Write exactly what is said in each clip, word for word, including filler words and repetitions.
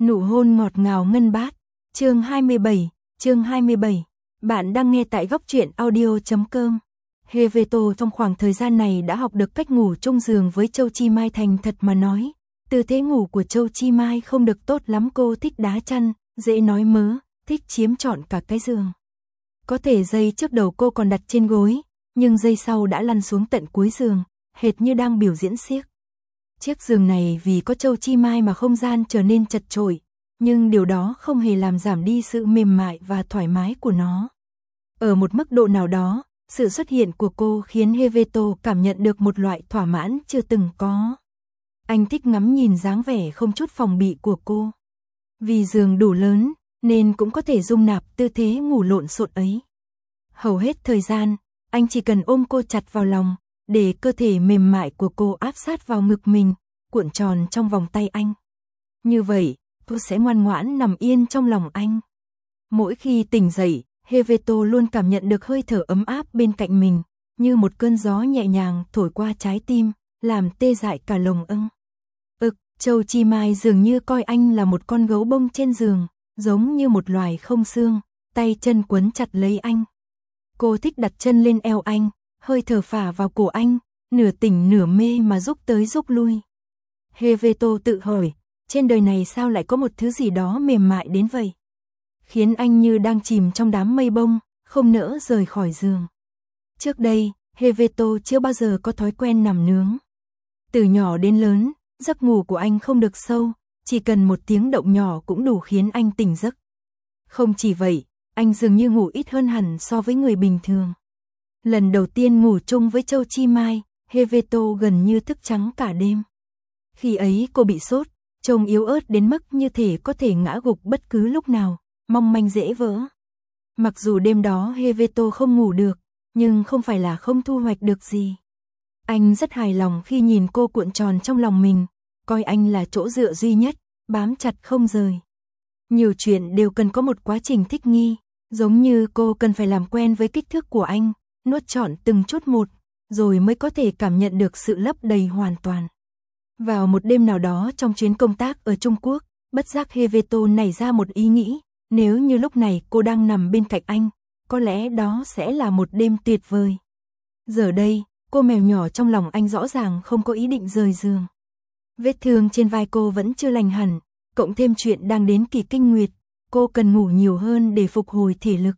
Nụ hôn ngọt ngào ngân bát. Chương hai mươi bảy, chương hai mươi bảy. Bạn đang nghe tại góc truyện audio chấm com. Heveto trong khoảng thời gian này đã học được cách ngủ chung giường với Châu Chi Mai. Thành thật mà nói, tư thế ngủ của Châu Chi Mai không được tốt lắm. Cô thích đá chăn, dễ nói mớ, thích chiếm trọn cả cái giường. Có thể giây trước đầu cô còn đặt trên gối, nhưng giây sau đã lăn xuống tận cuối giường, hệt như đang biểu diễn xiếc. Chiếc giường này vì có Châu Chi Mai mà không gian trở nên chật chội, nhưng điều đó không hề làm giảm đi sự mềm mại và thoải mái của nó. Ở một mức độ nào đó, sự xuất hiện của cô khiến Heveto cảm nhận được một loại thỏa mãn chưa từng có. Anh thích ngắm nhìn dáng vẻ không chút phòng bị của cô. Vì giường đủ lớn, nên cũng có thể dung nạp tư thế ngủ lộn xộn ấy. Hầu hết thời gian, anh chỉ cần ôm cô chặt vào lòng, để cơ thể mềm mại của cô áp sát vào ngực mình, cuộn tròn trong vòng tay anh. Như vậy, cô sẽ ngoan ngoãn nằm yên trong lòng anh. Mỗi khi tỉnh dậy, Heveto luôn cảm nhận được hơi thở ấm áp bên cạnh mình, như một cơn gió nhẹ nhàng thổi qua trái tim, làm tê dại cả lồng ưng. Ực, Châu Chi Mai dường như coi anh là một con gấu bông trên giường, giống như một loài không xương, tay chân quấn chặt lấy anh. Cô thích đặt chân lên eo anh, hơi thở phả vào cổ anh, nửa tỉnh nửa mê mà rúc tới rúc lui. Heveto tự hỏi, trên đời này sao lại có một thứ gì đó mềm mại đến vậy? Khiến anh như đang chìm trong đám mây bông, không nỡ rời khỏi giường. Trước đây, Heveto chưa bao giờ có thói quen nằm nướng. Từ nhỏ đến lớn, giấc ngủ của anh không được sâu, chỉ cần một tiếng động nhỏ cũng đủ khiến anh tỉnh giấc. Không chỉ vậy, anh dường như ngủ ít hơn hẳn so với người bình thường. Lần đầu tiên ngủ chung với Châu Chi Mai, Heveto gần như thức trắng cả đêm. Khi ấy cô bị sốt, trông yếu ớt đến mức như thể có thể ngã gục bất cứ lúc nào, mong manh dễ vỡ. Mặc dù đêm đó Heveto không ngủ được, nhưng không phải là không thu hoạch được gì. Anh rất hài lòng khi nhìn cô cuộn tròn trong lòng mình, coi anh là chỗ dựa duy nhất, bám chặt không rời. Nhiều chuyện đều cần có một quá trình thích nghi, giống như cô cần phải làm quen với kích thước của anh, nuốt trọn từng chút một, rồi mới có thể cảm nhận được sự lấp đầy hoàn toàn. Vào một đêm nào đó trong chuyến công tác ở Trung Quốc, bất giác Heveto nảy ra một ý nghĩ, nếu như lúc này cô đang nằm bên cạnh anh, có lẽ đó sẽ là một đêm tuyệt vời. Giờ đây, cô mèo nhỏ trong lòng anh rõ ràng không có ý định rời giường. Vết thương trên vai cô vẫn chưa lành hẳn, cộng thêm chuyện đang đến kỳ kinh nguyệt, cô cần ngủ nhiều hơn để phục hồi thể lực.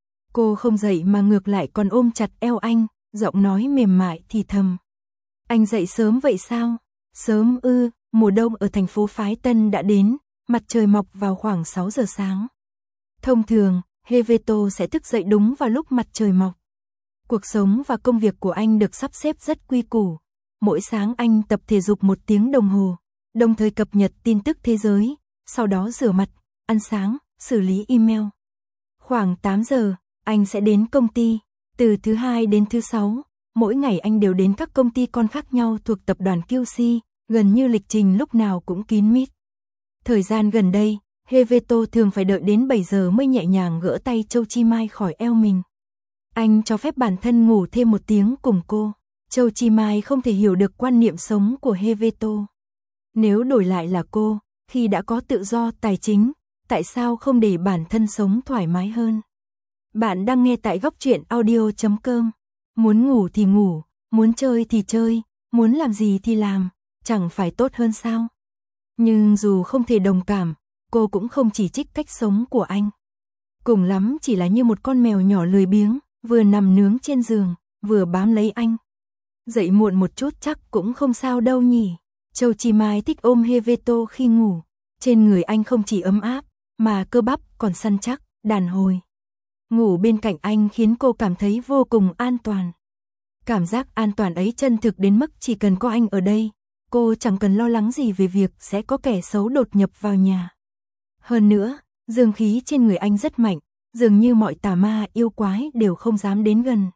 Cô không dậy mà ngược lại còn ôm chặt eo anh, giọng nói mềm mại thì thầm. Anh dậy sớm vậy sao? Sớm ư, mùa đông ở thành phố Phái Tân đã đến, mặt trời mọc vào khoảng sáu giờ sáng. Thông thường, Heveto sẽ thức dậy đúng vào lúc mặt trời mọc. Cuộc sống và công việc của anh được sắp xếp rất quy củ. Mỗi sáng anh tập thể dục một tiếng đồng hồ, đồng thời cập nhật tin tức thế giới, sau đó rửa mặt, ăn sáng, xử lý email. Khoảng tám giờ, anh sẽ đến công ty. Từ thứ hai đến thứ sáu, mỗi ngày anh đều đến các công ty con khác nhau thuộc tập đoàn quy xê, gần như lịch trình lúc nào cũng kín mít. Thời gian gần đây, Heveto thường phải đợi đến bảy giờ mới nhẹ nhàng gỡ tay Châu Chi Mai khỏi eo mình. Anh cho phép bản thân ngủ thêm một tiếng cùng cô. Châu Chi Mai không thể hiểu được quan niệm sống của Heveto. Nếu đổi lại là cô, khi đã có tự do tài chính, tại sao không để bản thân sống thoải mái hơn? Bạn đang nghe tại góc truyện audio chấm com. Muốn ngủ thì ngủ, muốn chơi thì chơi, muốn làm gì thì làm, chẳng phải tốt hơn sao? Nhưng dù không thể đồng cảm, cô cũng không chỉ trích cách sống của anh. Cùng lắm chỉ là như một con mèo nhỏ lười biếng, vừa nằm nướng trên giường, vừa bám lấy anh. Dậy muộn một chút chắc cũng không sao đâu nhỉ. Châu Chi Mai thích ôm Heveto khi ngủ. Trên người anh không chỉ ấm áp, mà cơ bắp còn săn chắc, đàn hồi. Ngủ bên cạnh anh khiến cô cảm thấy vô cùng an toàn. Cảm giác an toàn ấy chân thực đến mức chỉ cần có anh ở đây, cô chẳng cần lo lắng gì về việc sẽ có kẻ xấu đột nhập vào nhà. Hơn nữa, dương khí trên người anh rất mạnh, dường như mọi tà ma yêu quái đều không dám đến gần.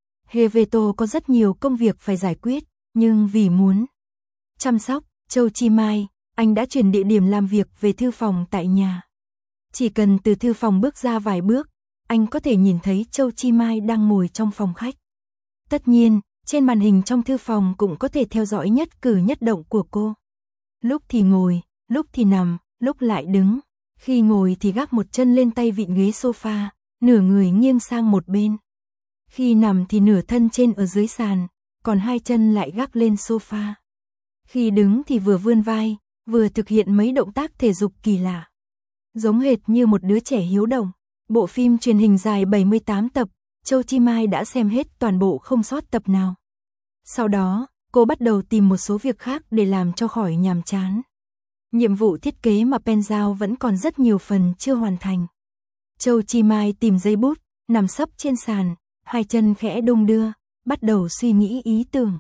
Heveto có rất nhiều công việc phải giải quyết, nhưng vì muốn chăm sóc Châu Chi Mai, anh đã chuyển địa điểm làm việc về thư phòng tại nhà. Chỉ cần từ thư phòng bước ra vài bước, anh có thể nhìn thấy Châu Chi Mai đang ngồi trong phòng khách. Tất nhiên, trên màn hình trong thư phòng cũng có thể theo dõi nhất cử nhất động của cô. Lúc thì ngồi, lúc thì nằm, lúc lại đứng, khi ngồi thì gác một chân lên tay vịn ghế sofa, nửa người nghiêng sang một bên. Khi nằm thì nửa thân trên ở dưới sàn, còn hai chân lại gác lên sofa. Khi đứng thì vừa vươn vai, vừa thực hiện mấy động tác thể dục kỳ lạ. Giống hệt như một đứa trẻ hiếu động. Bộ phim truyền hình dài bảy mươi tám tập, Châu Chi Mai đã xem hết toàn bộ không sót tập nào. Sau đó, cô bắt đầu tìm một số việc khác để làm cho khỏi nhàm chán. Nhiệm vụ thiết kế mà pen giao vẫn còn rất nhiều phần chưa hoàn thành. Châu Chi Mai tìm giấy bút, nằm sấp trên sàn, hai chân khẽ đung đưa, bắt đầu suy nghĩ ý tưởng.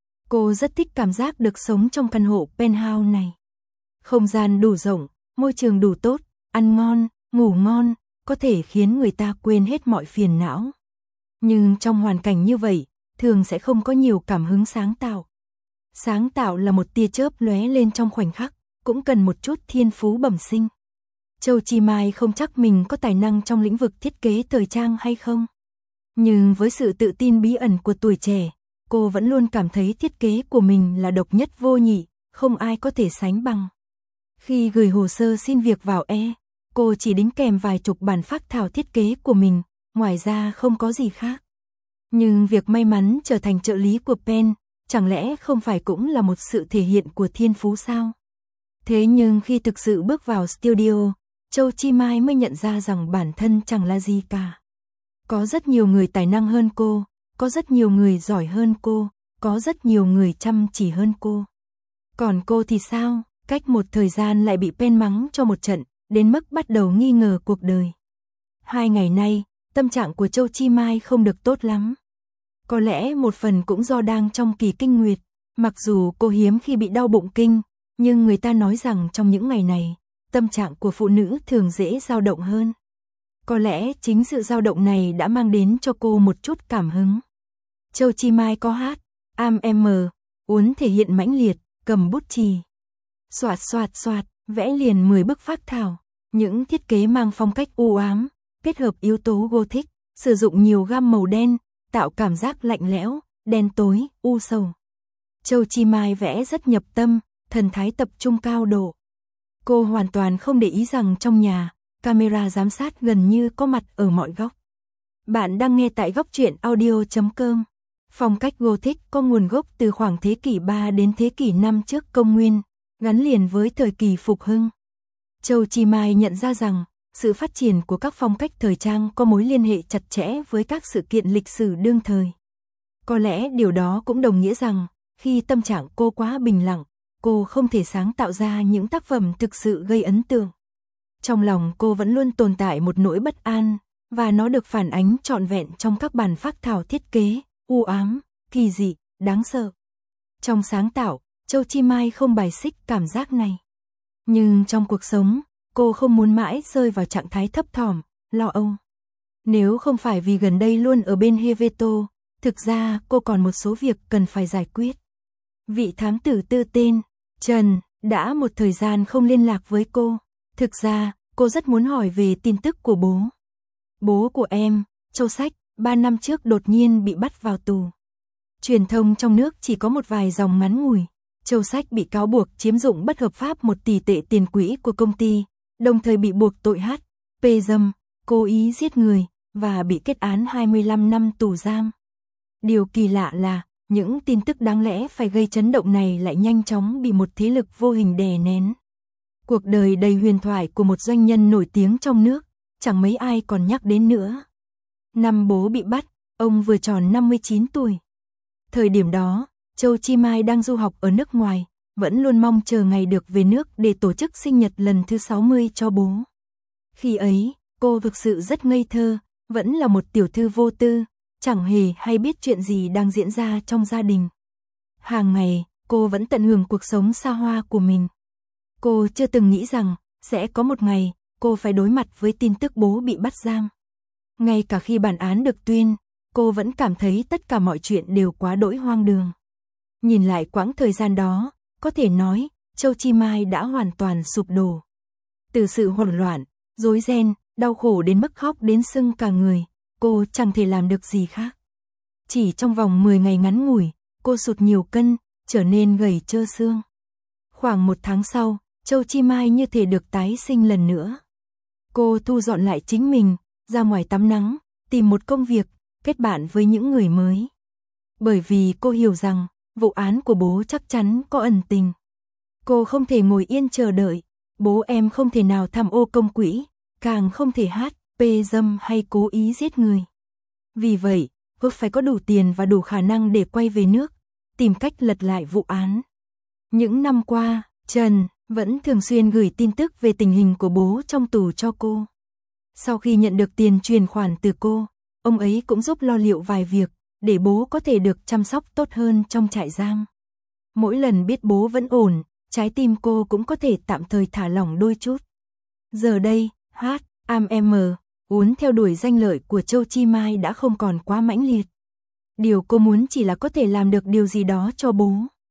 Cô rất thích cảm giác được sống trong căn hộ penthouse này. Không gian đủ rộng, môi trường đủ tốt, ăn ngon, ngủ ngon, có thể khiến người ta quên hết mọi phiền não. Nhưng trong hoàn cảnh như vậy, thường sẽ không có nhiều cảm hứng sáng tạo. Sáng tạo là một tia chớp lóe lên trong khoảnh khắc, cũng cần một chút thiên phú bẩm sinh. Châu Chi Mai không chắc mình có tài năng trong lĩnh vực thiết kế thời trang hay không. Nhưng với sự tự tin bí ẩn của tuổi trẻ, cô vẫn luôn cảm thấy thiết kế của mình là độc nhất vô nhị, không ai có thể sánh bằng. Khi gửi hồ sơ xin việc vào E, cô chỉ đính kèm vài chục bản phác thảo thiết kế của mình, ngoài ra không có gì khác. Nhưng việc may mắn trở thành trợ lý của Pen, chẳng lẽ không phải cũng là một sự thể hiện của thiên phú sao? Thế nhưng khi thực sự bước vào studio, Châu Chi Mai mới nhận ra rằng bản thân chẳng là gì cả. Có rất nhiều người tài năng hơn cô, có rất nhiều người giỏi hơn cô, có rất nhiều người chăm chỉ hơn cô. Còn cô thì sao? Cách một thời gian lại bị Pen mắng cho một trận, đến mức bắt đầu nghi ngờ cuộc đời. Hai ngày nay, tâm trạng của Châu Chi Mai không được tốt lắm. Có lẽ một phần cũng do đang trong kỳ kinh nguyệt, mặc dù cô hiếm khi bị đau bụng kinh, nhưng người ta nói rằng trong những ngày này, tâm trạng của phụ nữ thường dễ dao động hơn. Có lẽ chính sự dao động này đã mang đến cho cô một chút cảm hứng. Châu Chi Mai có hát, am em, uốn thể hiện mãnh liệt, cầm bút chì. Soạt soạt soạt, vẽ liền mười bức phác thảo, những thiết kế mang phong cách u ám, kết hợp yếu tố Gothic, sử dụng nhiều gam màu đen, tạo cảm giác lạnh lẽo, đen tối, u sầu. Châu Chi Mai vẽ rất nhập tâm, thần thái tập trung cao độ. Cô hoàn toàn không để ý rằng trong nhà, camera giám sát gần như có mặt ở mọi góc. Bạn đang nghe tại góc truyện audio chấm com. Phong cách Gothic có nguồn gốc từ khoảng thế kỷ ba đến thế kỷ năm trước công nguyên, gắn liền với thời kỳ phục hưng. Châu Chi Mai nhận ra rằng, sự phát triển của các phong cách thời trang có mối liên hệ chặt chẽ với các sự kiện lịch sử đương thời. Có lẽ điều đó cũng đồng nghĩa rằng, khi tâm trạng cô quá bình lặng, cô không thể sáng tạo ra những tác phẩm thực sự gây ấn tượng. Trong lòng cô vẫn luôn tồn tại một nỗi bất an, và nó được phản ánh trọn vẹn trong các bản phác thảo thiết kế, u ám, kỳ dị, đáng sợ. Trong sáng tạo, Châu Chi Mai không bài xích cảm giác này. Nhưng trong cuộc sống, cô không muốn mãi rơi vào trạng thái thấp thỏm, lo âu. Nếu không phải vì gần đây luôn ở bên Heveto, thực ra cô còn một số việc cần phải giải quyết. Vị thám tử tư tên, Trần, đã một thời gian không liên lạc với cô. Thực ra, cô rất muốn hỏi về tin tức của bố. Bố của em, Châu Sách, ba năm trước đột nhiên bị bắt vào tù. Truyền thông trong nước chỉ có một vài dòng ngắn ngủi. Châu Sách bị cáo buộc chiếm dụng bất hợp pháp một tỷ tệ tiền quỹ của công ty, đồng thời bị buộc tội hát, pê dâm, cố ý giết người, và bị kết án hai mươi lăm năm tù giam. Điều kỳ lạ là, những tin tức đáng lẽ phải gây chấn động này lại nhanh chóng bị một thế lực vô hình đè nén. Cuộc đời đầy huyền thoại của một doanh nhân nổi tiếng trong nước, chẳng mấy ai còn nhắc đến nữa. Năm bố bị bắt, ông vừa tròn năm mươi chín tuổi. Thời điểm đó, Châu Chi Mai đang du học ở nước ngoài, vẫn luôn mong chờ ngày được về nước để tổ chức sinh nhật lần thứ sáu mươi cho bố. Khi ấy, cô thực sự rất ngây thơ, vẫn là một tiểu thư vô tư, chẳng hề hay biết chuyện gì đang diễn ra trong gia đình. Hàng ngày, cô vẫn tận hưởng cuộc sống xa hoa của mình. Cô chưa từng nghĩ rằng, sẽ có một ngày, cô phải đối mặt với tin tức bố bị bắt giam. Ngay cả khi bản án được tuyên, cô vẫn cảm thấy tất cả mọi chuyện đều quá đỗi hoang đường. Nhìn lại quãng thời gian đó, có thể nói, Châu Chi Mai đã hoàn toàn sụp đổ. Từ sự hỗn loạn, rối ren, đau khổ đến mức khóc đến sưng cả người, cô chẳng thể làm được gì khác. Chỉ trong vòng mười ngày ngắn ngủi, cô sụt nhiều cân, trở nên gầy trơ xương. Khoảng một tháng sau, Châu Chi Mai như thể được tái sinh lần nữa. Cô thu dọn lại chính mình, ra ngoài tắm nắng, tìm một công việc, kết bạn với những người mới. Bởi vì cô hiểu rằng, vụ án của bố chắc chắn có ẩn tình. Cô không thể ngồi yên chờ đợi, bố em không thể nào tham ô công quỹ, càng không thể hát, pê dâm hay cố ý giết người. Vì vậy, cô phải có đủ tiền và đủ khả năng để quay về nước, tìm cách lật lại vụ án. Những năm qua, Trần vẫn thường xuyên gửi tin tức về tình hình của bố trong tù cho cô. Sau khi nhận được tiền truyền khoản từ cô, ông ấy cũng giúp lo liệu vài việc, để bố có thể được chăm sóc tốt hơn trong trại giam. Mỗi lần biết bố vẫn ổn, trái tim cô cũng có thể tạm thời thả lỏng đôi chút. Giờ đây, hát, am em, uốn theo đuổi danh lợi của Châu Chi Mai đã không còn quá mãnh liệt. Điều cô muốn chỉ là có thể làm được điều gì đó cho bố.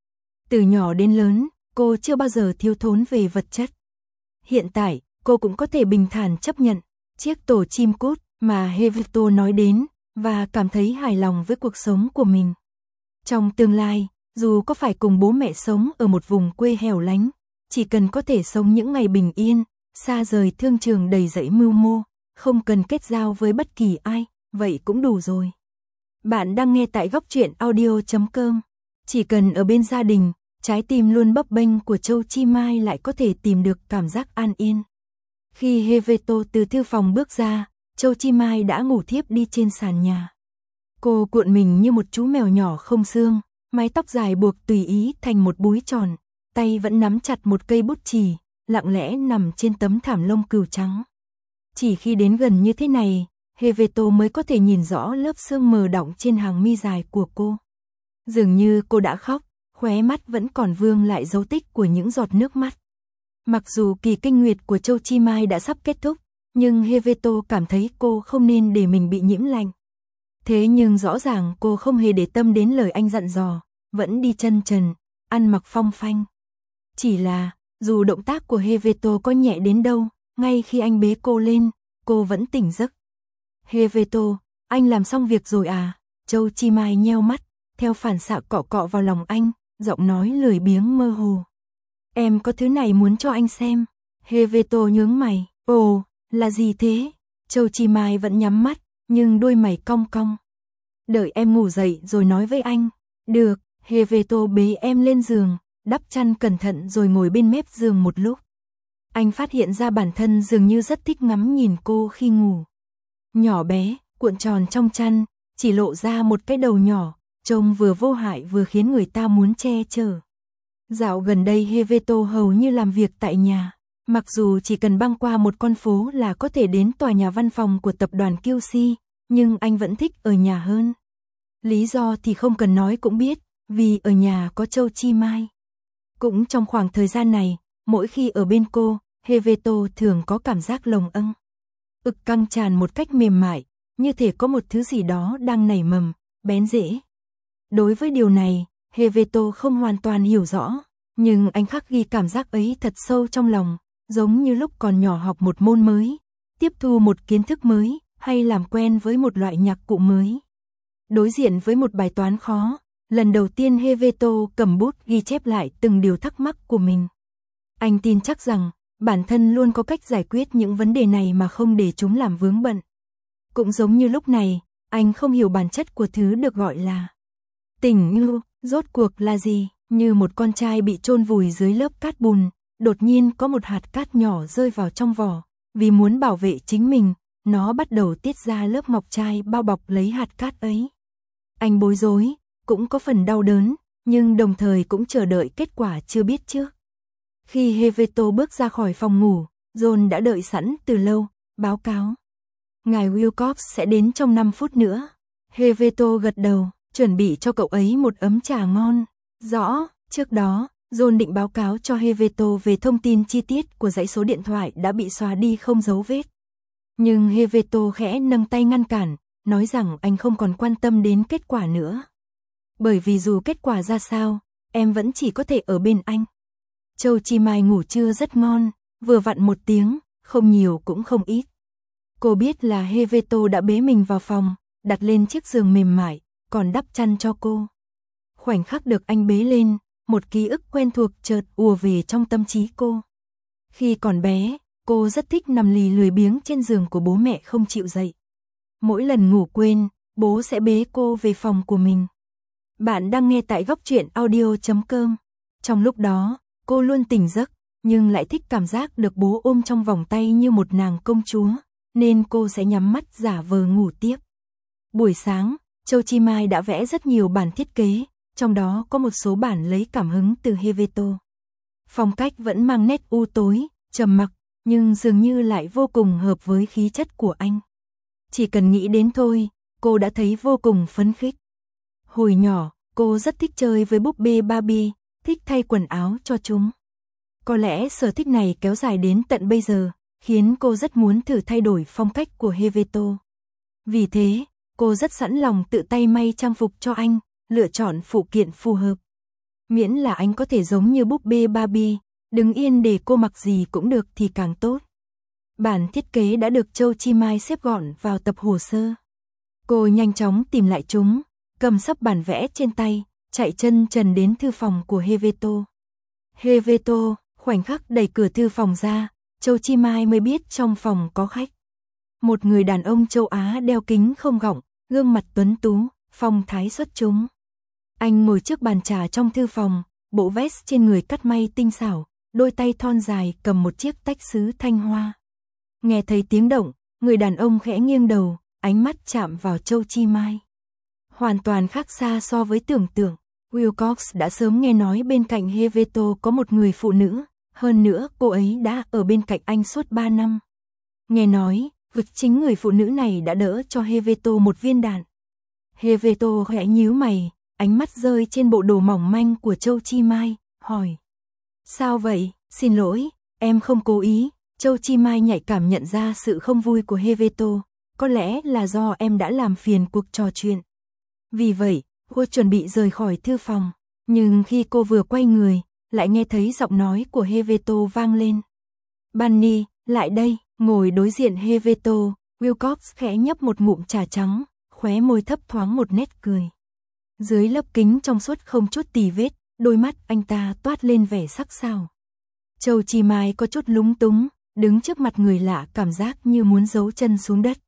Từ nhỏ đến lớn, cô chưa bao giờ thiếu thốn về vật chất. Hiện tại, cô cũng có thể bình thản chấp nhận chiếc tổ chim cút mà Heveto nói đến và cảm thấy hài lòng với cuộc sống của mình. Trong tương lai, dù có phải cùng bố mẹ sống ở một vùng quê hẻo lánh, chỉ cần có thể sống những ngày bình yên, xa rời thương trường đầy dẫy mưu mô, không cần kết giao với bất kỳ ai, vậy cũng đủ rồi. Bạn đang nghe tại góc truyện audio chấm com. Chỉ cần ở bên gia đình, trái tim luôn bấp bênh của Châu Chi Mai lại có thể tìm được cảm giác an yên. Khi Heveto từ thư phòng bước ra, Châu Chi Mai đã ngủ thiếp đi trên sàn nhà. Cô cuộn mình như một chú mèo nhỏ không xương, mái tóc dài buộc tùy ý thành một búi tròn, tay vẫn nắm chặt một cây bút chì, lặng lẽ nằm trên tấm thảm lông cừu trắng. Chỉ khi đến gần như thế này, Heveto mới có thể nhìn rõ lớp sương mờ đọng trên hàng mi dài của cô. Dường như cô đã khóc, khóe mắt vẫn còn vương lại dấu tích của những giọt nước mắt. Mặc dù kỳ kinh nguyệt của Châu Chi Mai đã sắp kết thúc, nhưng Heveto cảm thấy cô không nên để mình bị nhiễm lạnh. Thế nhưng rõ ràng cô không hề để tâm đến lời anh dặn dò, vẫn đi chân trần, ăn mặc phong phanh. Chỉ là, dù động tác của Heveto có nhẹ đến đâu, ngay khi anh bế cô lên, cô vẫn tỉnh giấc. Heveto, anh làm xong việc rồi à? Châu Chi Mai nheo mắt, theo phản xạ cọ cọ vào lòng anh, giọng nói lười biếng mơ hồ. Em có thứ này muốn cho anh xem. Heveto nhướng mày, ồ, là gì thế? Châu Chi Mai vẫn nhắm mắt, nhưng đôi mày cong cong. Đợi em ngủ dậy rồi nói với anh. Được, Heveto bế em lên giường, đắp chăn cẩn thận rồi ngồi bên mép giường một lúc. Anh phát hiện ra bản thân dường như rất thích ngắm nhìn cô khi ngủ. Nhỏ bé, cuộn tròn trong chăn, chỉ lộ ra một cái đầu nhỏ, trông vừa vô hại vừa khiến người ta muốn che chở. Dạo gần đây Heveto hầu như làm việc tại nhà, mặc dù chỉ cần băng qua một con phố là có thể đến tòa nhà văn phòng của tập đoàn Kiêu Si, nhưng anh vẫn thích ở nhà hơn. Lý do thì không cần nói cũng biết, vì ở nhà có Châu Chi Mai. Cũng trong khoảng thời gian này, mỗi khi ở bên cô, Heveto thường có cảm giác lồng âng. Ực căng tràn một cách mềm mại, như thể có một thứ gì đó đang nảy mầm, bén rễ. Đối với điều này, Heveto không hoàn toàn hiểu rõ, nhưng anh khắc ghi cảm giác ấy thật sâu trong lòng, giống như lúc còn nhỏ học một môn mới, tiếp thu một kiến thức mới, hay làm quen với một loại nhạc cụ mới. Đối diện với một bài toán khó, lần đầu tiên Heveto cầm bút ghi chép lại từng điều thắc mắc của mình. Anh tin chắc rằng, bản thân luôn có cách giải quyết những vấn đề này mà không để chúng làm vướng bận. Cũng giống như lúc này, anh không hiểu bản chất của thứ được gọi là tình yêu, rốt cuộc là gì, như một con trai bị chôn vùi dưới lớp cát bùn, đột nhiên có một hạt cát nhỏ rơi vào trong vỏ, vì muốn bảo vệ chính mình, nó bắt đầu tiết ra lớp ngọc trai bao bọc lấy hạt cát ấy. Anh bối rối, cũng có phần đau đớn, nhưng đồng thời cũng chờ đợi kết quả chưa biết trước. Khi Heveto bước ra khỏi phòng ngủ, John đã đợi sẵn từ lâu, báo cáo. Ngài Wilcox sẽ đến trong năm phút nữa. Heveto gật đầu, chuẩn bị cho cậu ấy một ấm trà ngon. Rõ, trước đó, John định báo cáo cho Heveto về thông tin chi tiết của dãy số điện thoại đã bị xóa đi không dấu vết. Nhưng Heveto khẽ nâng tay ngăn cản, nói rằng anh không còn quan tâm đến kết quả nữa. Bởi vì dù kết quả ra sao, em vẫn chỉ có thể ở bên anh. Châu Chi Mai ngủ trưa rất ngon, vừa vặn một tiếng, không nhiều cũng không ít. Cô biết là Heveto đã bế mình vào phòng, đặt lên chiếc giường mềm mại, còn đắp chăn cho cô. Khoảnh khắc được anh bế lên, một ký ức quen thuộc chợt ùa về trong tâm trí cô. Khi còn bé, cô rất thích nằm lì lười biếng trên giường của bố mẹ không chịu dậy. Mỗi lần ngủ quên, bố sẽ bế cô về phòng của mình. Bạn đang nghe tại góc truyện audio chấm com. Trong lúc đó, cô luôn tỉnh giấc, nhưng lại thích cảm giác được bố ôm trong vòng tay như một nàng công chúa, nên cô sẽ nhắm mắt giả vờ ngủ tiếp. Buổi sáng, Châu Chi Mai đã vẽ rất nhiều bản thiết kế, trong đó có một số bản lấy cảm hứng từ Helveto. Phong cách vẫn mang nét u tối, trầm mặc, nhưng dường như lại vô cùng hợp với khí chất của anh. Chỉ cần nghĩ đến thôi, cô đã thấy vô cùng phấn khích. Hồi nhỏ, cô rất thích chơi với búp bê Barbie, thích thay quần áo cho chúng. Có lẽ sở thích này kéo dài đến tận bây giờ, khiến cô rất muốn thử thay đổi phong cách của Helveto. Vì thế, cô rất sẵn lòng tự tay may trang phục cho anh, lựa chọn phụ kiện phù hợp. Miễn là anh có thể giống như búp bê Barbie, đứng yên để cô mặc gì cũng được thì càng tốt. Bản thiết kế đã được Châu Chi Mai xếp gọn vào tập hồ sơ. Cô nhanh chóng tìm lại chúng, cầm sắp bản vẽ trên tay, chạy chân trần đến thư phòng của Helveto. Helveto, khoảnh khắc đẩy cửa thư phòng ra, Châu Chi Mai mới biết trong phòng có khách. Một người đàn ông châu Á đeo kính không gọng, gương mặt tuấn tú, phong thái xuất chúng. Anh ngồi trước bàn trà trong thư phòng, bộ vest trên người cắt may tinh xảo, đôi tay thon dài cầm một chiếc tách sứ thanh hoa. Nghe thấy tiếng động, người đàn ông khẽ nghiêng đầu, ánh mắt chạm vào Châu Chi Mai. Hoàn toàn khác xa so với tưởng tượng. Wilcox đã sớm nghe nói bên cạnh Helveto có một người phụ nữ, hơn nữa cô ấy đã ở bên cạnh anh suốt ba năm. Nghe nói, vực chính người phụ nữ này đã đỡ cho Helveto một viên đạn. Helveto khẽ nhíu mày, ánh mắt rơi trên bộ đồ mỏng manh của Châu Chi Mai, hỏi. Sao vậy? Xin lỗi, em không cố ý. Châu Chi Mai nhạy cảm nhận ra sự không vui của Helveto, có lẽ là do em đã làm phiền cuộc trò chuyện. Vì vậy, cô chuẩn bị rời khỏi thư phòng, nhưng khi cô vừa quay người, lại nghe thấy giọng nói của Helveto vang lên. Bunny, lại đây, ngồi đối diện Helveto, Wilcox khẽ nhấp một ngụm trà trắng, khóe môi thấp thoáng một nét cười. Dưới lớp kính trong suốt không chút tì vết, đôi mắt anh ta toát lên vẻ sắc sảo. Châu Chi Mai có chút lúng túng, đứng trước mặt người lạ cảm giác như muốn giấu chân xuống đất.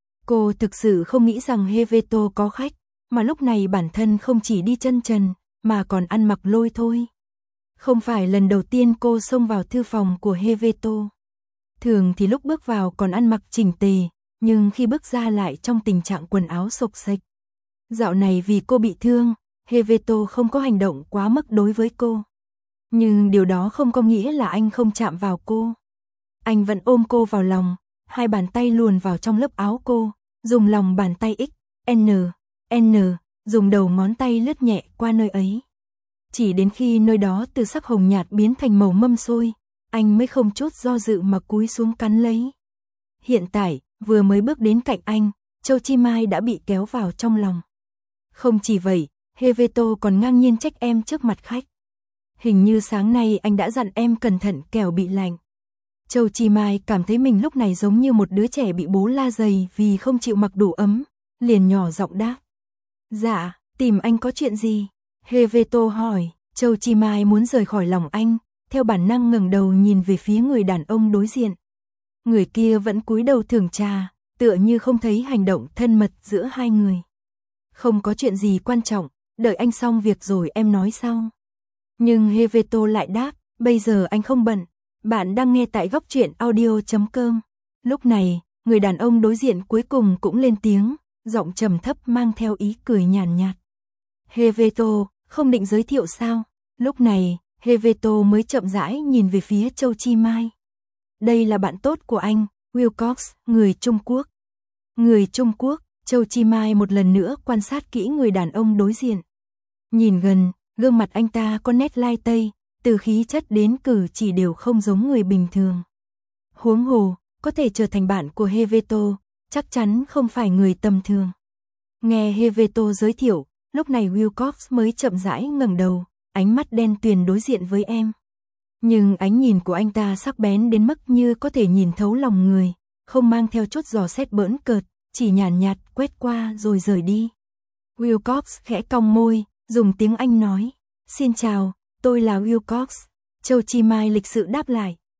Cô thực sự không nghĩ rằng Helveto có khách, mà lúc này bản thân không chỉ đi chân trần, mà còn ăn mặc lôi thôi. Không phải lần đầu tiên cô xông vào thư phòng của Helveto. Thường thì lúc bước vào còn ăn mặc chỉnh tề, nhưng khi bước ra lại trong tình trạng quần áo xộc xệch. Dạo này vì cô bị thương, Helveto không có hành động quá mức đối với cô. Nhưng điều đó không có nghĩa là anh không chạm vào cô. Anh vẫn ôm cô vào lòng, hai bàn tay luồn vào trong lớp áo cô, dùng lòng bàn tay X, N, N, dùng đầu ngón tay lướt nhẹ qua nơi ấy. Chỉ đến khi nơi đó từ sắc hồng nhạt biến thành màu mâm xôi, anh mới không chút do dự mà cúi xuống cắn lấy. Hiện tại, vừa mới bước đến cạnh anh, Châu Chi Mai đã bị kéo vào trong lòng. Không chỉ vậy, Helveto còn ngang nhiên trách em trước mặt khách. Hình như sáng nay anh đã dặn em cẩn thận kẻo bị lạnh. Châu Chi Mai cảm thấy mình lúc này giống như một đứa trẻ bị bố la dày vì không chịu mặc đủ ấm, liền nhỏ giọng đáp. Dạ, tìm anh có chuyện gì? Helveto hỏi. Châu Chi Mai muốn rời khỏi lòng anh, theo bản năng ngẩng đầu nhìn về phía người đàn ông đối diện. Người kia vẫn cúi đầu thưởng trà, tựa như không thấy hành động thân mật giữa hai người. Không có chuyện gì quan trọng, đợi anh xong việc rồi em nói sau. Nhưng Helveto lại đáp, bây giờ anh không bận. Bạn đang nghe tại góc truyện audio chấm com. Lúc này, người đàn ông đối diện cuối cùng cũng lên tiếng, giọng trầm thấp mang theo ý cười nhàn nhạt. Helveto, không định giới thiệu sao? Lúc này, Helveto mới chậm rãi nhìn về phía Châu Chi Mai. Đây là bạn tốt của anh, Wilcox, người Trung Quốc. Người Trung Quốc, Châu Chi Mai một lần nữa quan sát kỹ người đàn ông đối diện. Nhìn gần, gương mặt anh ta có nét lai tây, từ khí chất đến cử chỉ đều không giống người bình thường. Huống hồ, có thể trở thành bạn của Helveto, chắc chắn không phải người tầm thường. Nghe Helveto giới thiệu, lúc này Wilcox mới chậm rãi ngẩng đầu, ánh mắt đen tuyền đối diện với em. Nhưng ánh nhìn của anh ta sắc bén đến mức như có thể nhìn thấu lòng người, không mang theo chút dò xét bỡn cợt, chỉ nhàn nhạt quét qua rồi rời đi. Wilcox khẽ cong môi, dùng tiếng Anh nói, xin chào, tôi là Wilcox. Châu Chi Mai lịch sự đáp lại,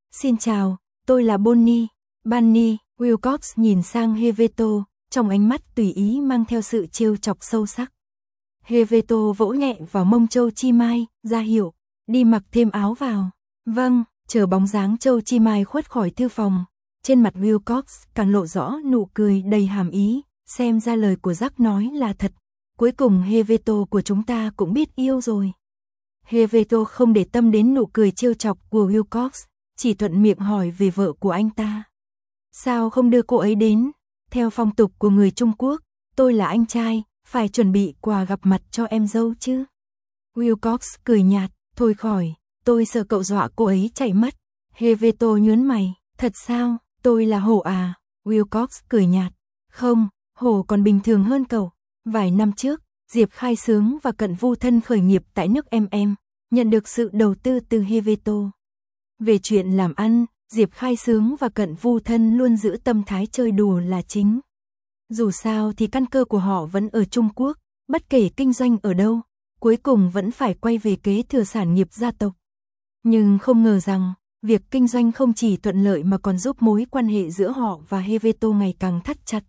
Xin chào, tôi là Bonnie. Bunny. Wilcox nhìn sang Heveto, trong ánh mắt tùy ý mang theo sự trêu chọc sâu sắc. Heveto vỗ nhẹ vào mông Châu Chi Mai, ra hiệu, đi mặc thêm áo vào. Vâng, chờ bóng dáng Châu Chi Mai khuất khỏi thư phòng. Trên mặt Wilcox càng lộ rõ nụ cười đầy hàm ý, xem ra lời của Jack nói là thật. Cuối cùng Heveto của chúng ta cũng biết yêu rồi. Heveto không để tâm đến nụ cười trêu chọc của Wilcox, chỉ thuận miệng hỏi về vợ của anh ta. Sao không đưa cô ấy đến? Theo phong tục của người Trung Quốc, tôi là anh trai, phải chuẩn bị quà gặp mặt cho em dâu chứ. Wilcox cười nhạt, thôi khỏi, tôi sợ cậu dọa cô ấy chạy mất. Heveto nhướng mày, thật sao, tôi là hổ à? Wilcox cười nhạt, không, hổ còn bình thường hơn cậu. Vài năm trước, Diệp Khai Sướng và Cận Vu Thân khởi nghiệp tại nước em em, nhận được sự đầu tư từ Heveto. Về chuyện làm ăn, Diệp Khai Sướng và Cận Vu Thân luôn giữ tâm thái chơi đùa là chính. Dù sao thì căn cơ của họ vẫn ở Trung Quốc, bất kể kinh doanh ở đâu, cuối cùng vẫn phải quay về kế thừa sản nghiệp gia tộc. Nhưng không ngờ rằng, việc kinh doanh không chỉ thuận lợi mà còn giúp mối quan hệ giữa họ và Heveto ngày càng thắt chặt.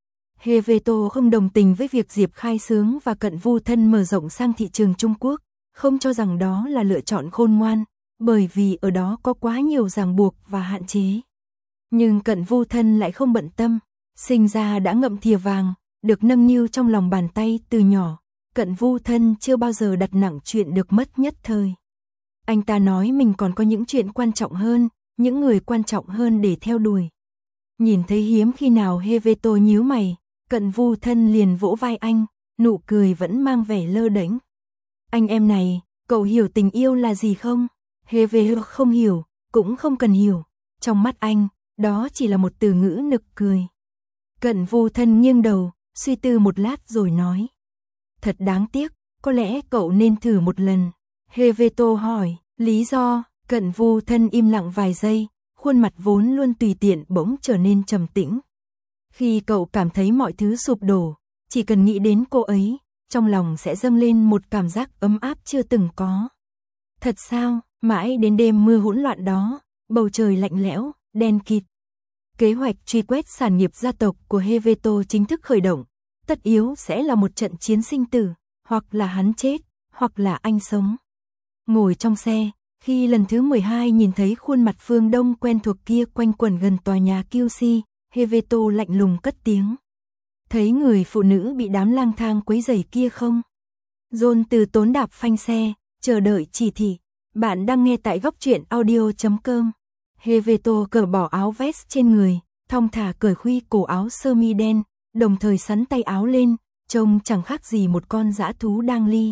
Heveto không đồng tình với việc Diệp Khai Sướng và Cận Vu Thân mở rộng sang thị trường Trung Quốc, không cho rằng đó là lựa chọn khôn ngoan, bởi vì ở đó có quá nhiều ràng buộc và hạn chế. Nhưng Cận Vu Thân lại không bận tâm, sinh ra đã ngậm thìa vàng, được nâng niu trong lòng bàn tay từ nhỏ. Cận Vu Thân chưa bao giờ đặt nặng chuyện được mất nhất thời. Anh ta nói mình còn có những chuyện quan trọng hơn, những người quan trọng hơn để theo đuổi. Nhìn thấy hiếm khi nào Heveto nhíu mày, Cận Vu Thân liền vỗ vai anh, nụ cười vẫn mang vẻ lơ đễnh. Anh em này, cậu hiểu tình yêu là gì không? Heveto không hiểu, cũng không cần hiểu. Trong mắt anh, đó chỉ là một từ ngữ nực cười. Cận Vu Thân nghiêng đầu, suy tư một lát rồi nói. Thật đáng tiếc, có lẽ cậu nên thử một lần. Heveto hỏi, lý do? Cận Vu Thân im lặng vài giây, khuôn mặt vốn luôn tùy tiện bỗng trở nên trầm tĩnh. Khi cậu cảm thấy mọi thứ sụp đổ, chỉ cần nghĩ đến cô ấy, trong lòng sẽ dâng lên một cảm giác ấm áp chưa từng có. Thật sao? Mãi đến đêm mưa hỗn loạn đó, bầu trời lạnh lẽo, đen kịt. Kế hoạch truy quét sản nghiệp gia tộc của Heveto chính thức khởi động, tất yếu sẽ là một trận chiến sinh tử, hoặc là hắn chết, hoặc là anh sống. Ngồi trong xe, khi lần thứ mười hai nhìn thấy khuôn mặt phương Đông quen thuộc kia quanh quẩn gần tòa nhà Q C, Heveto lạnh lùng cất tiếng. Thấy người phụ nữ bị đám lang thang quấy rầy kia không? John từ tốn đạp phanh xe, chờ đợi chỉ thị. Bạn đang nghe tại góc truyện audio chấm com. Heveto cởi bỏ áo vest trên người, thong thả cởi khuy cổ áo sơ mi đen, đồng thời xắn tay áo lên, trông chẳng khác gì một con dã thú đang ly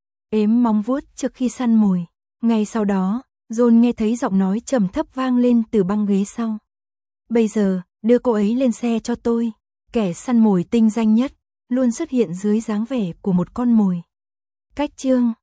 ếm móng vuốt trước khi săn mồi. Ngay sau đó, John nghe thấy giọng nói trầm thấp vang lên từ băng ghế sau. Bây giờ, đưa cô ấy lên xe cho tôi. Kẻ săn mồi tinh danh nhất, luôn xuất hiện dưới dáng vẻ của một con mồi. Cách chương